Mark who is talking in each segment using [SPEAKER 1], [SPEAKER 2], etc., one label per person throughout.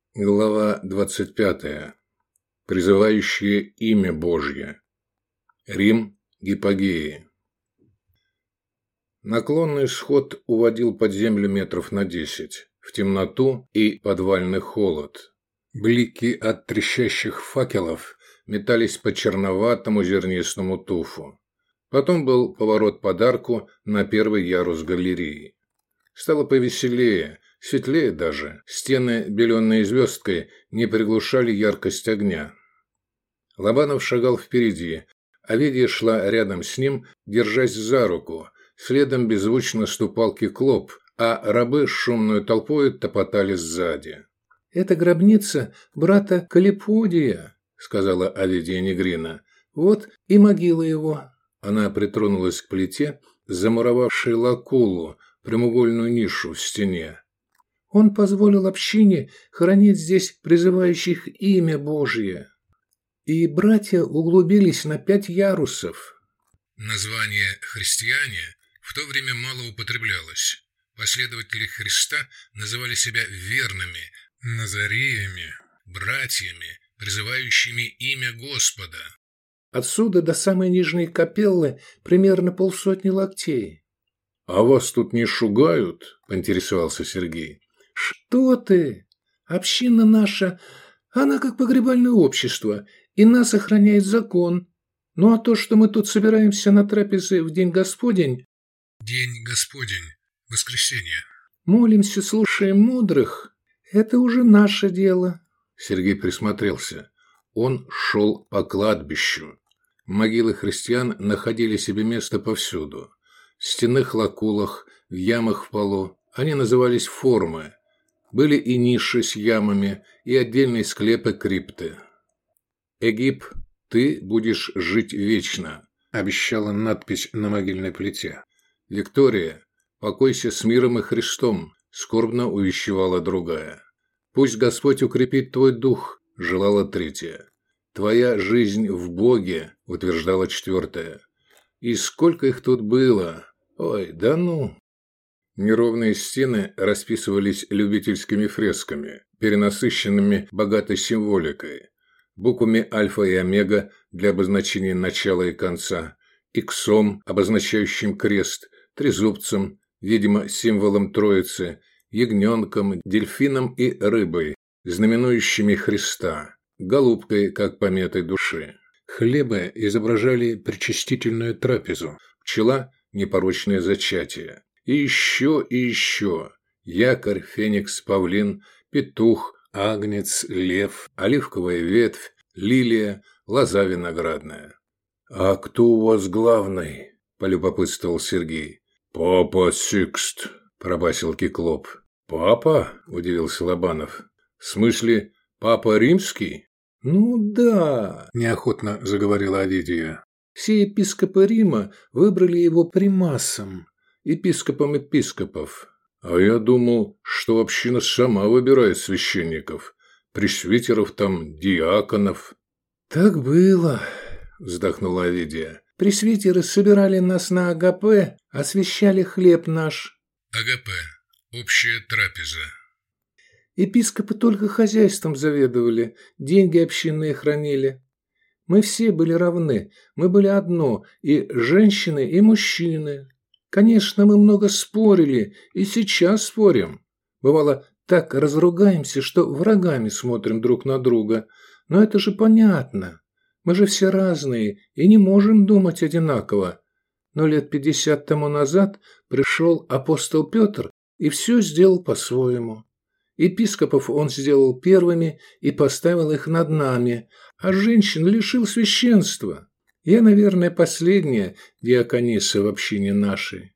[SPEAKER 1] Глава 25. Призывающее имя Божье. Рим Гипогеи. Наклонный сход уводил под землю метров на 10, в темноту и подвальный холод. Блики от трещащих факелов метались по черноватому зернистому туфу. Потом был поворот под арку на первый ярус галереи. Стало повеселее, светлее даже. Стены, беленые звездкой, не приглушали яркость огня. Лобанов шагал впереди, а Ведья шла рядом с ним, держась за руку. Следом беззвучно ступал Киклоп, а рабы с шумной толпой топотали сзади. «Это гробница брата Калиподия», — сказала Авидия Негрина. «Вот и могила его». Она притронулась к плите, замуровавшей лакулу, прямоугольную нишу в стене. Он позволил общине хоронить здесь призывающих имя Божье. И братья углубились на 5 ярусов.
[SPEAKER 2] Название «христиане» в то время мало употреблялось. Последователи Христа называли себя верными, назареями, братьями, призывающими имя Господа.
[SPEAKER 1] Отсюда до самой нижней капеллы примерно 50 локтей. «А вас тут не шугают?» – поинтересовался Сергей. «Что ты? Община наша, она как погребальное общество, и нас охраняет закон. Ну а то, что мы тут собираемся на трапезы в День Господень...»
[SPEAKER 2] «День Господень, воскресенье».
[SPEAKER 1] «Молимся, слушаем мудрых, это уже наше дело». Сергей присмотрелся. Он шел по кладбищу. Могилы христиан находили себе место повсюду. В стенных лакулах, в ямах в полу. Они назывались формы. Были и ниши с ямами, и отдельные склепы крипты. «Эгип, ты будешь жить вечно», – обещала надпись на могильной плите. «Виктория, покойся с миром и Христом», – скорбно увещевала другая. «Пусть Господь укрепит твой дух», – желала третья. «Твоя жизнь в Боге», – утверждала четвертая. «И сколько их тут было? Ой, да ну!» Неровные стены расписывались любительскими фресками, перенасыщенными богатой символикой, буквами альфа и омега для обозначения начала и конца, иксом, обозначающим крест, трезубцем, видимо, символом Троицы, ягненком, дельфином и рыбой, знаменующими Христа, голубкой, как пометой души. Хлебы изображали причастительную трапезу, пчела – непорочное зачатие. И еще. Якорь, феникс, павлин, петух, агнец, лев, оливковая ветвь, лилия, лоза виноградная. «А кто у вас главный?» – полюбопытствовал Сергей. «Папа Сикст», – пробасил Киклоп. «Папа?» – удивился Лобанов. «В смысле, папа римский?» «Ну да», – неохотно заговорила Овидия. «Все епископы Рима выбрали его примасом, епископом епископов. А я думал, что община сама выбирает священников, пресвитеров там, диаконов». «Так было», – вздохнула Овидия. «Пресвитеры собирали нас на АГП, освящали хлеб наш».
[SPEAKER 2] АГП – общая трапеза.
[SPEAKER 1] Епископы только хозяйством заведовали, деньги общинные хранили. Мы все были равны, мы были одно, и женщины, и мужчины. Конечно, мы много спорили, и сейчас спорим. Бывало, так разругаемся, что врагами смотрим друг на друга. Но это же понятно. Мы же все разные и не можем думать одинаково. Но лет 50 тому назад пришел апостол Петр и все сделал по-своему. Епископов он сделал первыми и поставил их над нами, а женщин лишил священства. Я, наверное, последняя диакониса в общине нашей».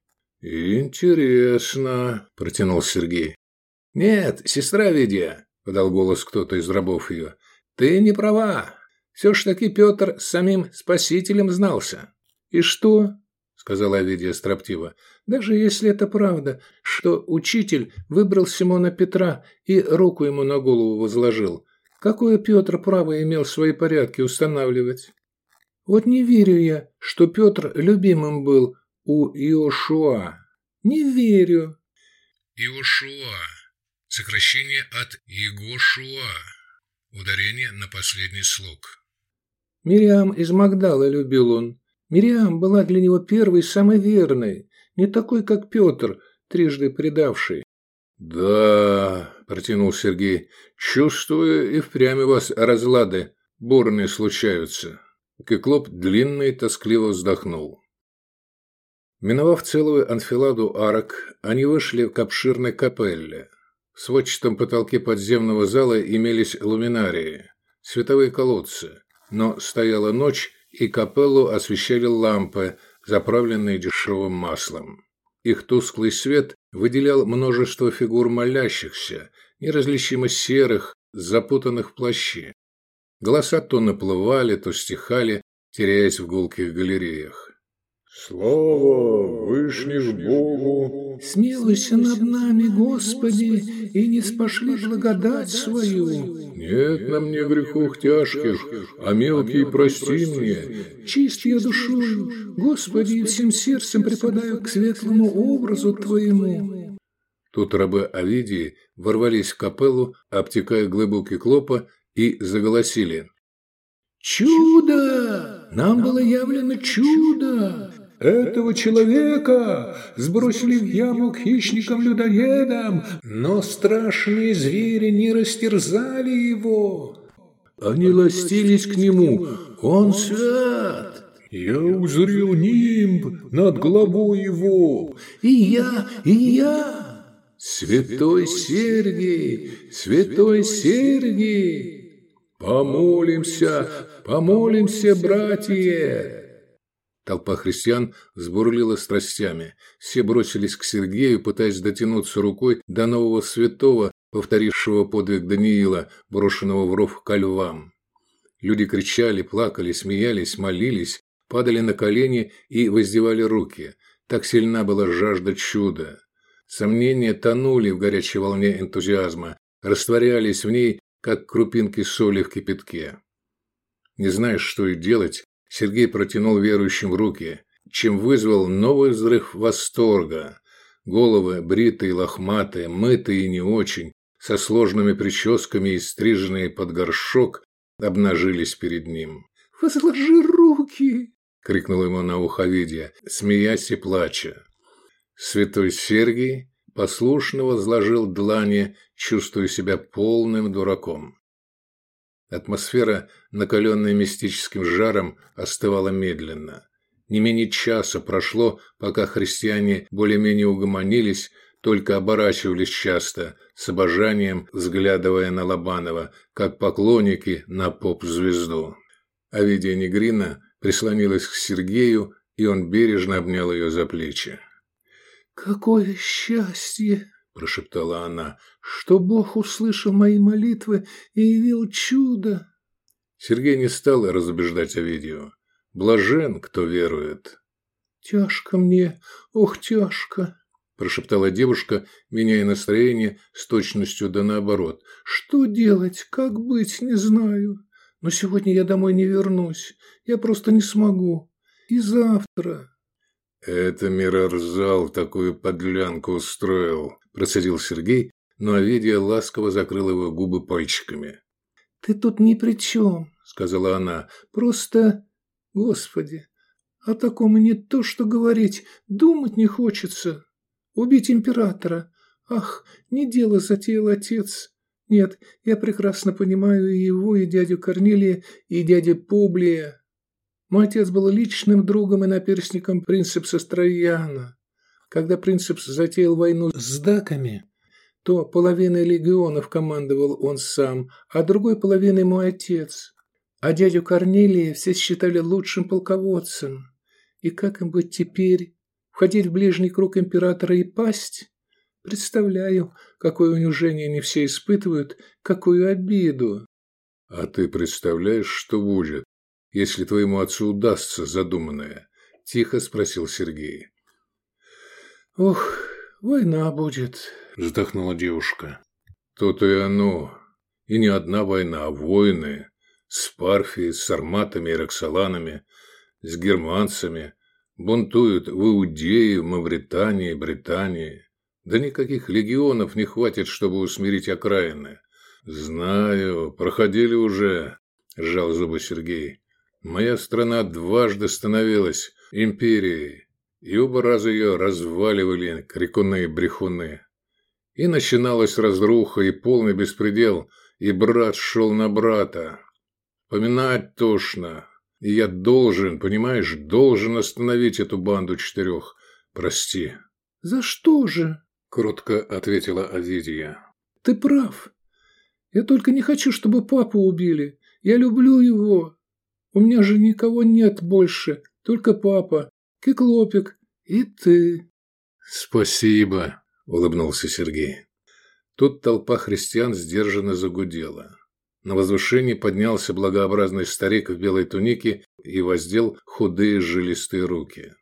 [SPEAKER 1] «Интересно», – протянул Сергей. «Нет, сестра Ведья», – подал голос кто-то из рабов ее, – «ты не права. Все ж таки Петр с самим Спасителем знался». «И что?» – сказала Ведья строптиво. «Даже если это правда, что учитель выбрал Симона Петра и руку ему на голову возложил, какое Петр право имел свои порядки устанавливать? Вот не верю я, что Петр любимым был у Иошуа. Не верю».
[SPEAKER 2] Иошуа – сокращение от Егошуа, ударение на последний слог.
[SPEAKER 1] Мириам из Магдалы любил он. Мириам была для него первой, самой верной, не такой, как Петр, трижды предавший. «Да», – протянул Сергей, – «чувствую, и впрямь у вас разлады бурные случаются». Киклоп длинно и тоскливо вздохнул. Миновав целую анфиладу арок, они вышли к обширной капелле. В сводчатом потолке подземного зала имелись луминарии, световые колодцы, но стояла ночь, и капеллу освещали лампы, заправленные дешевым маслом. Их тусклый свет выделял множество фигур молящихся, неразличимо серых, запутанных в плащи. Голоса то наплывали, то стихали, теряясь в гулких галереях.
[SPEAKER 3] «Слава Вышних Богу!
[SPEAKER 1] Смилуйся над нами, Господи, и не спошли благодать свою.
[SPEAKER 3] Нет на мне грехов тяжких, а мелкие прости мне.
[SPEAKER 1] Чист я душою, Господи, и всем сердцем припадаю к светлому образу Твоему». Тут рабы Овидии ворвались в капеллу, обтекая глыбу Киклопа, и заголосили: «Чудо! Нам было явлено чудо! Этого человека сбросили в яму к хищникам-людоедам, но страшные звери не растерзали его. Они ластились к нему, он свят.
[SPEAKER 3] Я узрел нимб над головой его.
[SPEAKER 1] И я. Святой Сергий, святой Сергий! Помолимся, братья!» Толпа христиан взбурлила страстями. Все бросились к Сергею, пытаясь дотянуться рукой до нового святого, повторившего подвиг Даниила, брошенного в ров ко львам. Люди кричали, плакали, смеялись, молились, падали на колени и воздевали руки. Так сильна была жажда чуда. Сомнения тонули в горячей волне энтузиазма, растворялись в ней, как крупинки соли в кипятке. Не зная, что и делать, Сергей протянул верующим руки, чем вызвал новый взрыв восторга. Головы, бритые, лохматые, мытые и не очень, со сложными прическами и стриженные под горшок, обнажились перед ним. «Возложи руки!» – крикнул ему на ухо Овидия, смеясь и плача. Святой Сергий послушно возложил длани, чувствуя себя полным дураком. Атмосфера, накаленная мистическим жаром, остывала медленно. Не менее часа прошло, пока христиане более-менее угомонились, только оборачивались часто, с обожанием взглядывая на Лобанова, как поклонники на поп-звезду. Овидия Негрина прислонилась к Сергею, и он бережно обнял ее за плечи. «Какое счастье!» – прошептала она, – что Бог услышал мои молитвы и явил чудо. Сергей не стал разубеждать Овидию. Блажен, кто верует. «Тяжко мне, ох, тяжко!» – прошептала девушка, меняя настроение с точностью да наоборот. «Что делать, как быть, не знаю. Но сегодня я домой не вернусь. Я просто не смогу. И завтра...» «Это Мирарзал такую подлянку устроил», – процедил Сергей, но Овидия ласково закрыла его губы пальчиками. «Ты тут ни при чем», – сказала она. «Просто... Господи, о таком и не то что говорить, думать не хочется. Убить императора. Ах, не дело затеял отец. Нет, я прекрасно понимаю и его, и дядю Корнилия, и дядю Публия. Мой отец был личным другом и наперстником принцепса Трояна. Когда принцепс затеял войну с даками, то половиной легионов командовал он сам, а другой половиной мой отец. А дядю Корнилия все считали лучшим полководцем. И как им быть теперь? Входить в ближний круг императора и пасть? Представляю, какое унижение они все испытывают, какую обиду. А ты представляешь, что будет, если твоему отцу удастся задуманное? Тихо спросил Сергей. Ох, война будет, вздохнула девушка. То-то и оно. И не одна война, а войны. С Парфией, с сарматами и роксоланами, с германцами. Бунтуют в Иудее, в Мавритании, Британии. Да никаких легионов не хватит, чтобы усмирить окраины. Знаю, проходили уже, сжал зубы Сергей. Моя страна дважды становилась империей, и оба раза ее разваливали крикуны-брехуны. И начиналась разруха и полный беспредел, и брат шел на брата. Поминать тошно. И я должен, понимаешь, должен остановить эту банду 4. Прости.
[SPEAKER 3] За что же?
[SPEAKER 1] Кротко ответила Овидия.
[SPEAKER 3] Ты прав. Я только не хочу, чтобы папу убили. Я люблю его. У меня же никого нет больше, только папа, Киклопик и ты.
[SPEAKER 1] Спасибо, улыбнулся Сергей. Тут толпа христиан сдержанно загудела. На возвышении поднялся благообразный старик в белой тунике и воздел худые жилистые руки.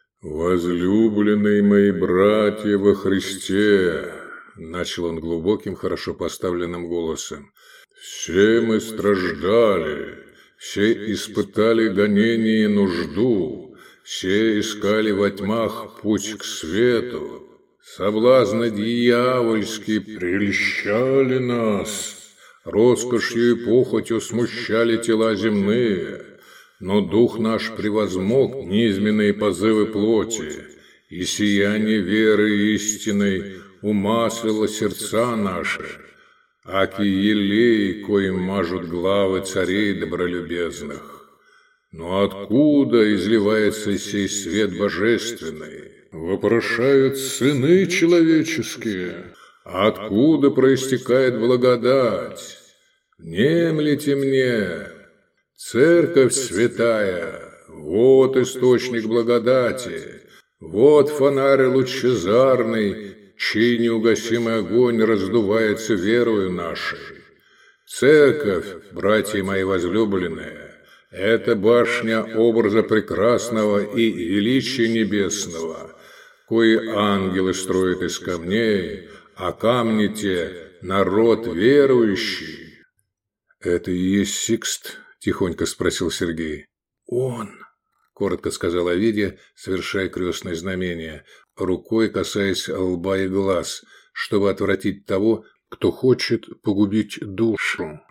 [SPEAKER 3] «Возлюбленные мои братья во Христе!» – начал он глубоким, хорошо поставленным голосом. «Все мы страждали, все испытали гонение и нужду, все искали во тьмах путь к свету. Соблазны дьявольские прельщали нас, роскошью и похотью смущали тела земные». Но дух наш превозмог низменные позывы плоти, и сияние веры истинной умаслило сердца наши, аки елей, коим мажут главы царей добролюбезных. Но откуда изливается сей свет божественный? Вопрошают сыны человеческие. Откуда проистекает благодать? Внемлите мне. Церковь святая, вот источник благодати, вот фонарь лучезарный, чей неугасимый огонь раздувается верою нашей. Церковь, братья мои возлюбленные, это башня образа прекрасного и величия небесного, кои ангелы строят из камней, а камни те – народ верующий.
[SPEAKER 1] Это и есть Сикст? – тихонько спросил Сергей.
[SPEAKER 3] «Он»,
[SPEAKER 1] – коротко сказала Овидия, совершая крестное знамение, рукой касаясь лба и глаз, чтобы отвратить того, кто хочет погубить душу.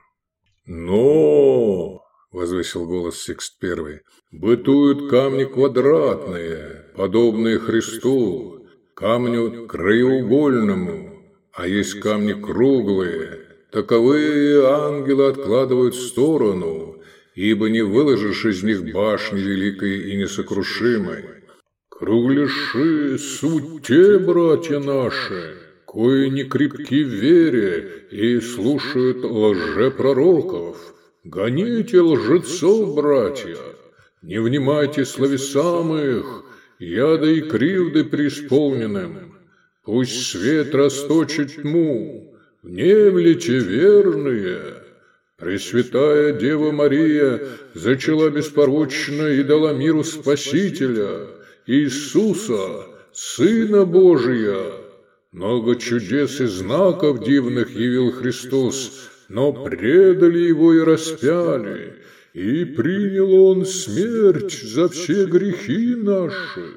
[SPEAKER 3] «Но!» – возвысил голос Сикст I. «Бытуют камни квадратные, подобные Христу, камню краеугольному, а есть камни круглые. Таковые ангелы откладывают в сторону, ибо не выложишь из них башни великой и несокрушимой. Кругляши суть те, братья наши, кои не крепки в вере и слушают лжепророков. Гоните лжецов, братья, не внимайте словесам их, яда и кривды преисполненным. Пусть свет расточит тьму. Внемлите, верные, Пресвятая Дева Мария зачала беспорочно и дала миру Спасителя, Иисуса, Сына Божия. Много чудес и знаков дивных явил Христос, но предали Его и распяли, и принял Он смерть за все грехи наши.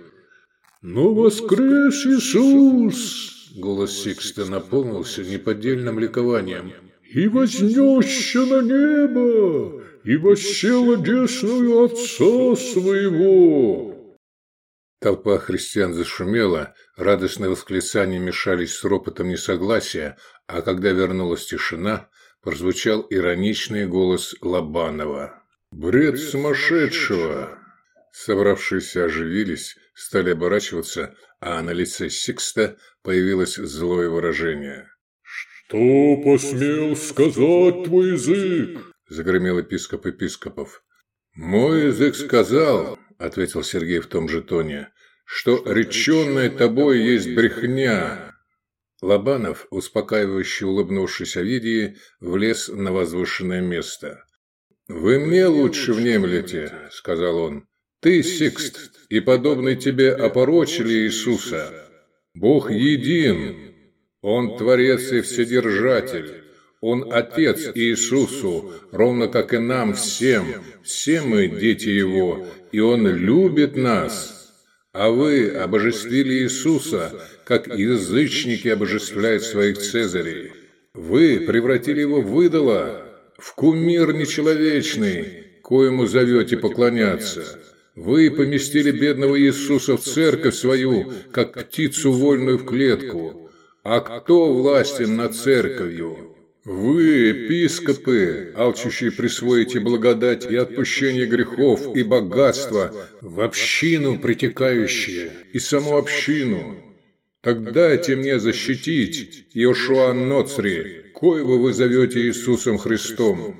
[SPEAKER 3] Но воскрес Иисус!»
[SPEAKER 1] Голос Сикста наполнился неподдельным ликованием.
[SPEAKER 3] «И вознесся на небо, и воссел одесную Отца Своего».
[SPEAKER 1] Толпа христиан зашумела, радостные восклицания мешались с ропотом несогласия, а когда вернулась тишина, прозвучал ироничный голос Лобанова.
[SPEAKER 3] «Бред сумасшедшего!»
[SPEAKER 1] Собравшиеся оживились, стали оборачиваться, а на лице Сикста появилось злое выражение.
[SPEAKER 3] «Что посмел сказать твой язык?»
[SPEAKER 1] – загремел епископ епископов. «Мой язык сказал, – ответил Сергей в том же тоне, – что реченное тобой есть брехня». Лобанов, успокаивающе улыбнувшись Овидии, влез на возвышенное место. «Вы мне лучше внемлете, – сказал он. Ты, Сикст, и подобный тебе опорочили Иисуса. Бог един, Он Творец и Вседержатель, Он Отец Иисусу, ровно как и нам всем, все мы дети Его, и Он любит нас. А вы обожествили Иисуса, как язычники обожествляют своих цезарей. Вы превратили его в идола, в кумир нечеловечный, коему зовете поклоняться. Вы поместили бедного Иисуса в церковь свою, как птицу вольную в клетку. А кто властен над церковью? Вы, епископы, алчущие присвоите благодать и отпущение грехов и богатства в общину притекающие и саму общину. Так дайте мне защитить Иошуа Ноцри, коего вы зовете Иисусом Христом.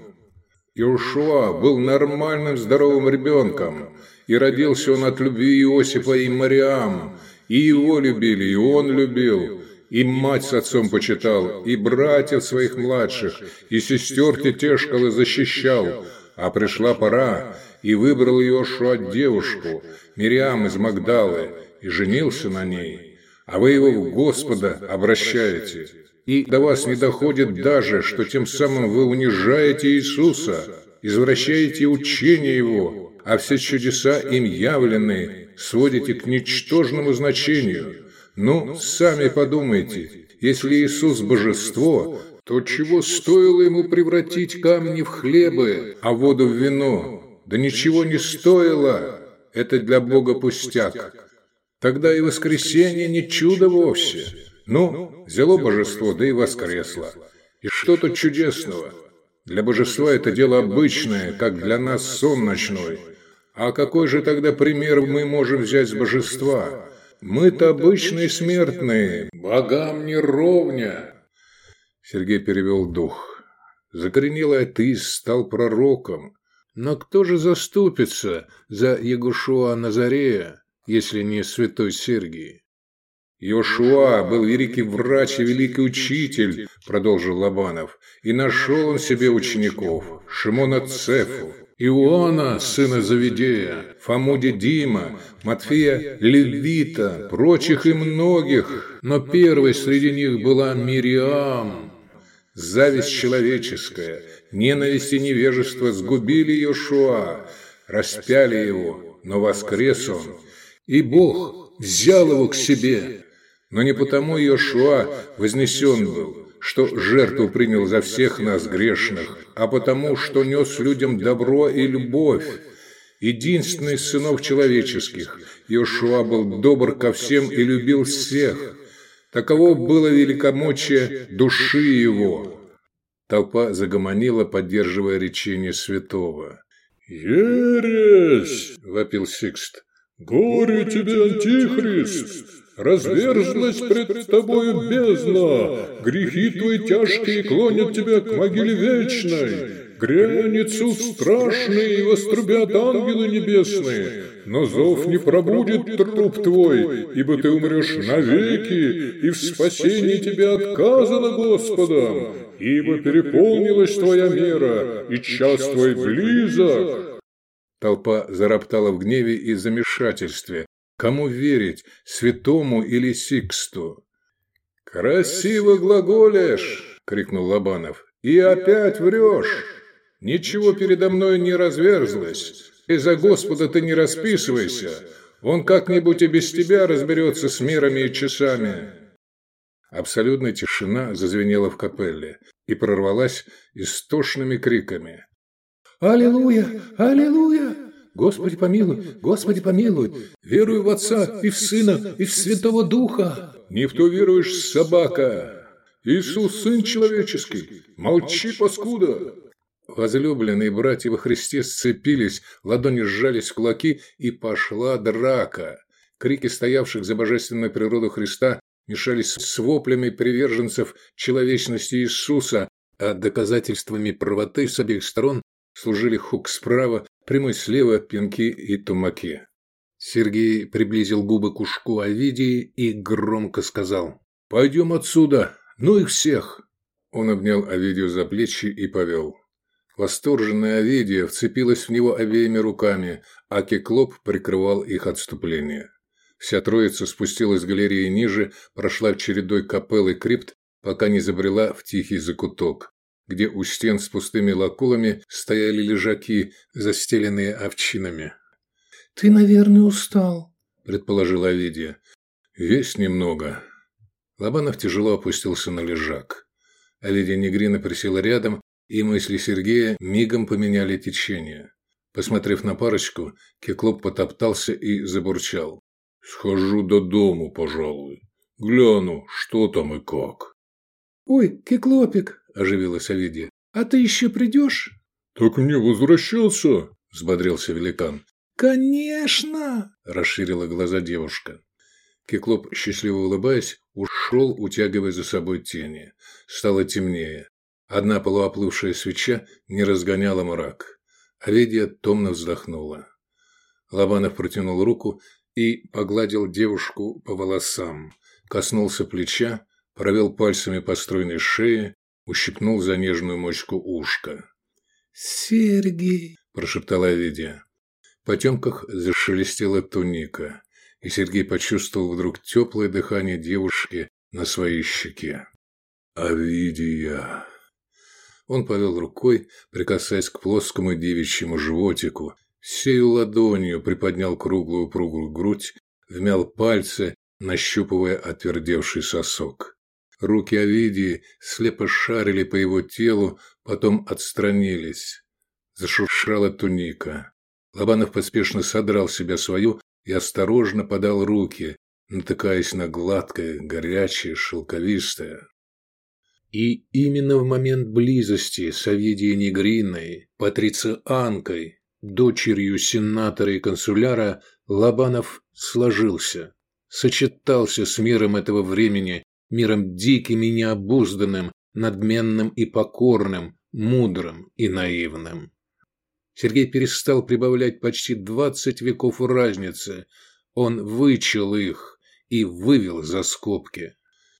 [SPEAKER 1] Иошуа был нормальным здоровым ребенком, и родился он от любви Иосифа и Мариам, и его любили, и он любил. И мать с отцом почитал, и братьев своих младших, и сестер тетешкал и защищал. А пришла пора, и выбрал Иошуа девушку, Мириам из Магдалы, и женился на ней. А вы его в Господа обращаете. И до вас не доходит даже, что тем самым вы унижаете Иисуса, извращаете учение Его, а все чудеса им явленные сводите к ничтожному значению. Ну, сами подумайте, если Иисус божество, то чего стоило ему превратить камни в хлебы, а воду в вино? Да ничего не стоило. Это для Бога пустяк. Тогда и воскресенье не чудо вовсе. Ну, взяло божество, да и воскресло. И что тут чудесного? Для божества это дело обычное, как для нас сон ночной. А какой же тогда пример мы можем взять с божества? Мы-то обычные смертные, богам не ровня. Сергей перевел дух. Закоренелый атеист стал пророком. Но кто же заступится за Иегошуа Назарея, если не святой Сергий? Иошуа был великий врач и великий учитель, продолжил Лобанов, и нашел он себе учеников, Шимона Цефу, Иоанна, сына Завидея, Фому Дидима, Матфея Левита, прочих и многих, но первой среди них была Мириам. Зависть человеческая, ненависть и невежество сгубили Иошуа, распяли его, но воскрес он, и Бог взял его к себе. Но не потому Иошуа вознесен был, что жертву принял за всех нас грешных, а потому, что нес людям добро и любовь. Единственный из сынов человеческих, Иошуа был добр ко всем и любил всех. Таково было великомочие души его. Толпа загомонила, поддерживая речение святого.
[SPEAKER 4] «Ересь!» — вопил Сикст. «Горе тебе, Антихрист! Разверзлась пред тобою бездна, грехи твои тяжкие клонят тебя к могиле вечной. Грянет суд страшный, и вострубят ангелы небесные, но зов не пробудет труп твой, ибо ты умрешь навеки, и в спасении тебе отказано Господом, ибо переполнилась твоя мера, и час твой близок».
[SPEAKER 1] Толпа зароптала в гневе и замешательстве. Кому верить, святому или Сиксту? «Красиво глаголешь!» — крикнул Лобанов. «И опять врешь! Ничего передо мной не разверзлось. И за Господа ты не расписывайся. Он как-нибудь и без тебя разберется с мерами и часами». Абсолютная тишина зазвенела в капелле и прорвалась истошными криками.
[SPEAKER 3] «Аллилуйя! Аллилуйя! Господи помилуй! Господи помилуй! Верую в Отца и в Сына и в Святого Духа!»
[SPEAKER 1] «Не в то веруешь, собака! Иисус, Сын Человеческий! Молчи, паскуда!» Возлюбленные братья во Христе сцепились, ладони сжались в кулаки, и пошла драка. Крики стоявших за божественную природу Христа мешались с воплями приверженцев человечности Иисуса, а доказательствами правоты с обеих сторон служили хук справа, прямой слева, пинки и тумаки. Сергей приблизил губы к ушку Овидии и громко сказал: «Пойдем отсюда, ну их всех!» Он обнял Овидию за плечи и повел. Восторженная Овидия вцепилась в него обеими руками, а Кеклоп прикрывал их отступление. Вся троица спустилась с галереи ниже, прошла чередой капелл и крипт, пока не забрела в тихий закуток, где у стен с пустыми лакулами стояли лежаки, застеленные овчинами.
[SPEAKER 3] «Ты, наверное, устал»,
[SPEAKER 1] предположила Овидия. Есть немного. Лобанов тяжело опустился на лежак. Овидия Негрина присела рядом, и мысли Сергея мигом поменяли течение. Посмотрев на парочку, Кеклоп потоптался и забурчал. «Схожу до дому, пожалуй. Гляну, что там и как».
[SPEAKER 3] «Ой, Кеклопик!» – оживилась Овидия. «А ты еще придешь?»
[SPEAKER 4] «Так мне возвращаться?»
[SPEAKER 1] – взбодрился великан.
[SPEAKER 3] «Конечно!» –
[SPEAKER 1] расширила глаза девушка. Кеклоп, счастливо улыбаясь, ушел, утягивая за собой тени. Стало темнее. Одна полуоплывшая свеча не разгоняла мрак. Овидия томно вздохнула. Лобанов протянул руку и погладил девушку по волосам. Коснулся плеча, провел пальцами по стройной шее, ущипнул за нежную мочку ушка.
[SPEAKER 3] «Сергей!» –
[SPEAKER 1] прошептала Овидия. В потемках зашелестела туника, и Сергей почувствовал вдруг теплое дыхание девушки на своей щеке. «Овидия!» Он повел рукой, прикасаясь к плоскому девичьему животику, сею ладонью приподнял круглую упругую грудь, вмял пальцы, нащупывая отвердевший сосок. Руки Овидии слепо шарили по его телу, потом отстранились. Зашуршала туника. Лобанов поспешно содрал с себя свою и осторожно подал руки, натыкаясь на гладкое, горячее, шелковистое. И именно в момент близости с Овидией Негриной, патрицианкой, дочерью сенатора и консуляра, Лобанов сложился, сочетался с миром этого времени, миром диким и необузданным, надменным и покорным, мудрым и наивным. Сергей перестал прибавлять почти 20 веков разницы. Он вычел их и вывел за скобки.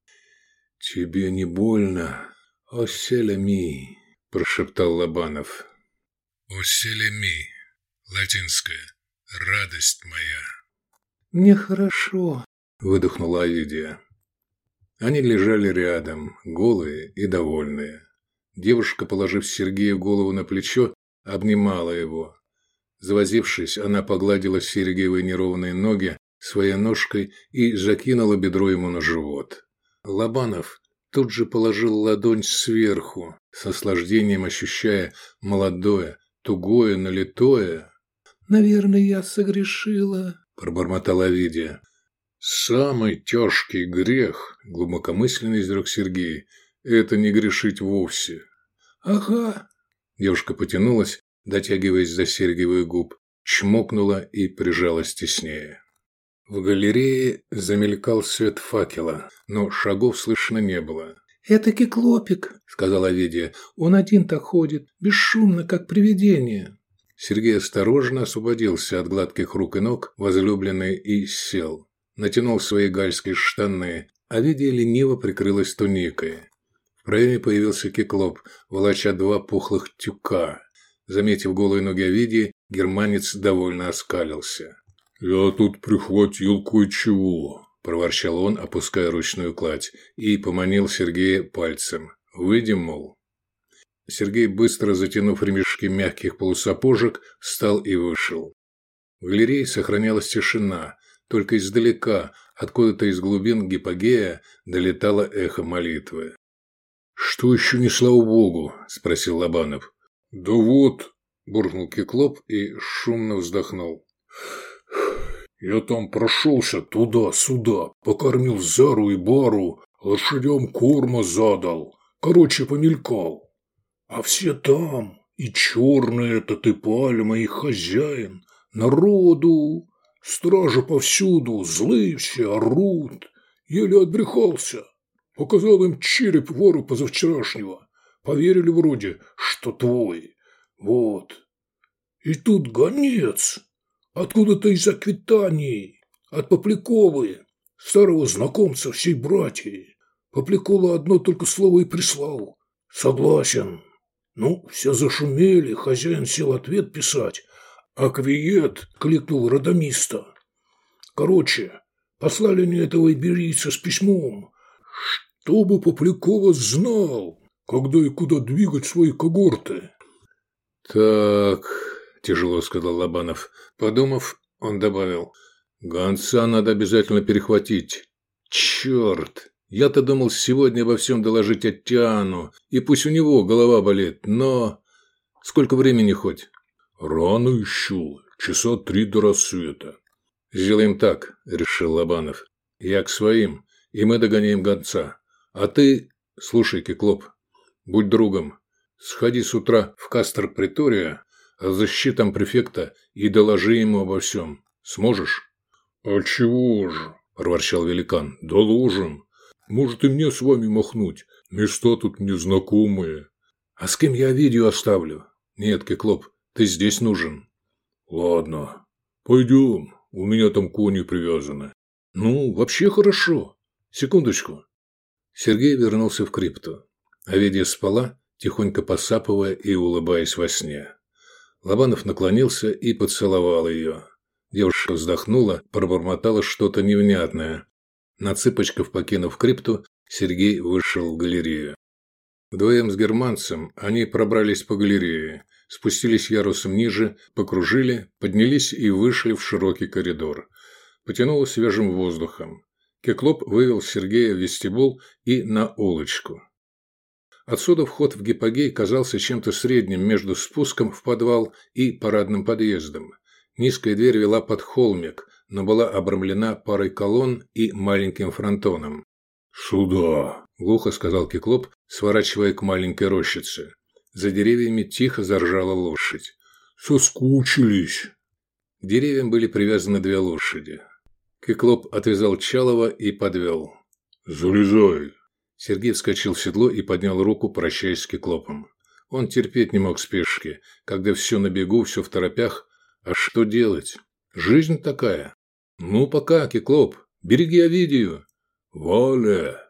[SPEAKER 1] «Тебе не больно, оселеми», – прошептал Лобанов.
[SPEAKER 2] «Оселеми», латинское, радость моя.
[SPEAKER 3] «Мне хорошо»,
[SPEAKER 1] – выдохнула Овидия. Они лежали рядом, голые и довольные. Девушка, положив Сергею голову на плечо, обнимала его. Завозившись, она погладила Сергеевы неровные ноги своей ножкой и закинула бедро ему на живот. Лобанов тут же положил ладонь сверху, с наслаждением ощущая молодое, тугое, налитое.
[SPEAKER 3] «Наверное, я согрешила», –
[SPEAKER 1] пробормотала Овидия. «Самый тяжкий грех», – глубокомысленный изрек Сергей, – «это не грешить вовсе».
[SPEAKER 3] «Ага».
[SPEAKER 1] Девушка потянулась, дотягиваясь за Сергеевых губ, чмокнула и прижалась теснее. В галерее замелькал свет факела, но шагов слышно не было.
[SPEAKER 3] «Это Кеклопик», – сказала Овидия. «Он один так ходит, бесшумно, как привидение».
[SPEAKER 1] Сергей осторожно освободился от гладких рук и ног возлюбленной и сел. Натянул свои гальские штаны, а Овидия лениво прикрылась туникой. В проеме появился Кеклоп, волоча 2 пухлых тюка. Заметив голые ноги Овидии, германец довольно оскалился.
[SPEAKER 4] «Я тут прихватил кое-чего»,
[SPEAKER 1] – проворчал он, опуская ручную кладь, и поманил Сергея пальцем. «Выйдем, мол». Сергей, быстро затянув ремешки мягких полусапожек, встал и вышел. В галерее сохранялась тишина, только издалека, откуда-то из глубин гипогея, долетало эхо молитвы. «Что еще не слава Богу?» – спросил Лобанов.
[SPEAKER 4] «Да вот»,
[SPEAKER 1] – буркнул Кеклоп и шумно вздохнул.
[SPEAKER 4] «Я там прошелся туда-сюда, покормил Зару и Бару, лошадям корма задал, короче, помелькал. А все там, и черный этот, и пальма, и хозяин, народу, стражи повсюду, злые все, орут, еле отбрехался. Показал им череп вору позавчерашнего, поверили вроде, что твой, вот. И тут гонец, откуда-то из Аквитании, от Попляковы, старого знакомца всей братьи. Поплякова одно только слово и прислал. Согласен. Ну, все зашумели, хозяин сел ответ писать, а Квиет кликнул родомиста. Короче, послали мне этого иберийца с письмом, чтобы Поплякова знал, когда и куда двигать свои когорты.
[SPEAKER 1] «Так», – тяжело сказал Лобанов. Подумав, он добавил, Гонца надо обязательно перехватить. Черт! Я-то думал сегодня обо всем доложить Оттиану, и пусть у него голова болит, но... Сколько времени хоть?
[SPEAKER 4] Рано еще. Часа 3 до рассвета.
[SPEAKER 1] Сделаем так, решил Лобанов. Я к своим, и мы догоняем гонца. А ты, слушай, Киклоп, будь другом. Сходи с утра в Кастр-Притория, разыщи там префекта и доложи ему обо всем. Сможешь?
[SPEAKER 4] А чего же?
[SPEAKER 1] Проворчал великан.
[SPEAKER 4] Доложим. Может, и мне с вами махнуть? Места тут незнакомые.
[SPEAKER 1] А с кем я видео оставлю? Нет, Киклоп, ты здесь нужен.
[SPEAKER 4] Ладно, пойдем. У меня там кони привязаны.
[SPEAKER 1] Ну, вообще хорошо. Секундочку. Сергей вернулся в крипту. Овидия спала, тихонько посапывая и улыбаясь во сне. Лобанов наклонился и поцеловал ее. Девушка вздохнула, пробормотала что-то невнятное. На цыпочках покинув крипту, Сергей вышел в галерею. Вдвоем с германцем они пробрались по галерее, спустились ярусом ниже, покружили, поднялись и вышли в широкий коридор. Потянуло свежим воздухом. Киклоп вывел Сергея в вестибюль и на улочку. Отсюда вход в гипогей казался чем-то средним между спуском в подвал и парадным подъездом. Низкая дверь вела под холмик, но была обрамлена парой колонн и маленьким фронтоном.
[SPEAKER 4] «Сюда!» –
[SPEAKER 1] глухо сказал Киклоп, сворачивая к маленькой рощице. За деревьями тихо заржала лошадь.
[SPEAKER 4] «Соскучились!»
[SPEAKER 1] К деревьям были привязаны 2 лошади. Киклоп отвязал Чалова и подвел.
[SPEAKER 4] «Залезай!»
[SPEAKER 1] Сергей вскочил в седло и поднял руку, прощаясь с Киклопом. Он терпеть не мог спешки, когда все на бегу, все в торопях. А что делать? Жизнь такая. Ну, пока, Киклоп, береги Овидию.
[SPEAKER 4] «Валя!»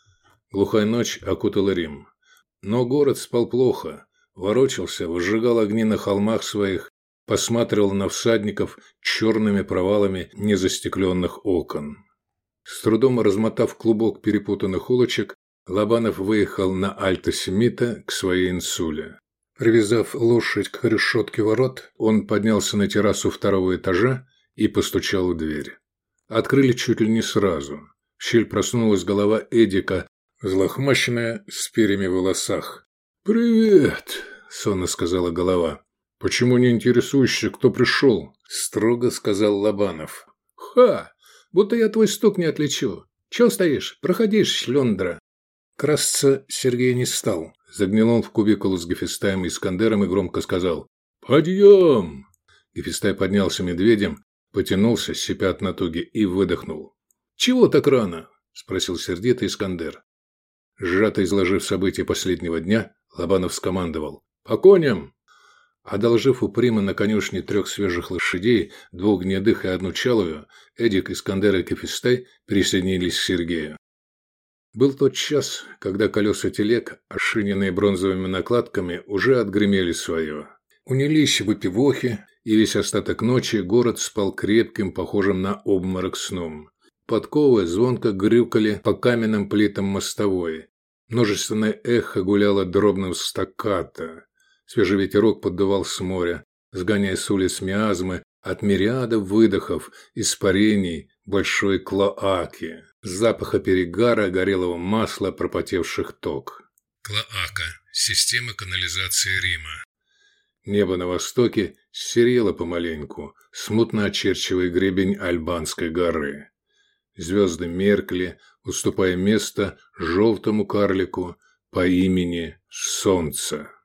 [SPEAKER 1] Глухая ночь окутала Рим. Но город спал плохо. Ворочался, выжигал огни на холмах своих, посматривал на всадников черными провалами незастекленных окон. С трудом размотав клубок перепутанных улочек, Лобанов выехал на Альто-Семита к своей инсуле. Привязав лошадь к решетке ворот, он поднялся на террасу 2-го этажа и постучал в дверь. Открыли чуть ли не сразу. В щель просунулась голова Эдика, взлохмаченная, с перьями в волосах.
[SPEAKER 4] «Привет!»
[SPEAKER 1] – сонно сказала голова.
[SPEAKER 4] «Почему не интересуешься, кто пришел?»
[SPEAKER 1] – строго сказал Лобанов. «Ха! Будто я твой стук не отличу. Чего стоишь? Проходи, шлендра!» Красться Сергей не стал. Заглянул в кубикул с Гефестаем и Искандером и громко сказал: «Подъем!» Гефестай поднялся медведем, потянулся, сипя от натуги, и выдохнул. «Чего так рано?» – спросил сердито Искандер. Сжато изложив события последнего дня, Лобанов скомандовал: «По коням!» Одолжив у Прима на конюшне 3 свежих лошадей, 2 гнедых и 1 чалую, Эдик, Искандер и Гефестай присоединились к Сергею. Был тот час, когда колеса телег, ошиненные бронзовыми накладками, уже отгремели свое. Унялись выпивохи, и весь остаток ночи город спал крепким, похожим на обморок сном. Подковы звонко грюкали по каменным плитам мостовой. Множественное эхо гуляло дробным стаккато. Свежий ветерок поддувал с моря, сгоняя с улиц миазмы от мириадов выдохов, испарений, большой клоаки, запаха перегара, горелого масла, пропотевших ток.
[SPEAKER 2] Клоака – система канализации Рима.
[SPEAKER 1] Небо на востоке серело помаленьку, смутно очерчивая гребень Альбанской горы. Звезды меркли, уступая место желтому карлику по имени Солнце.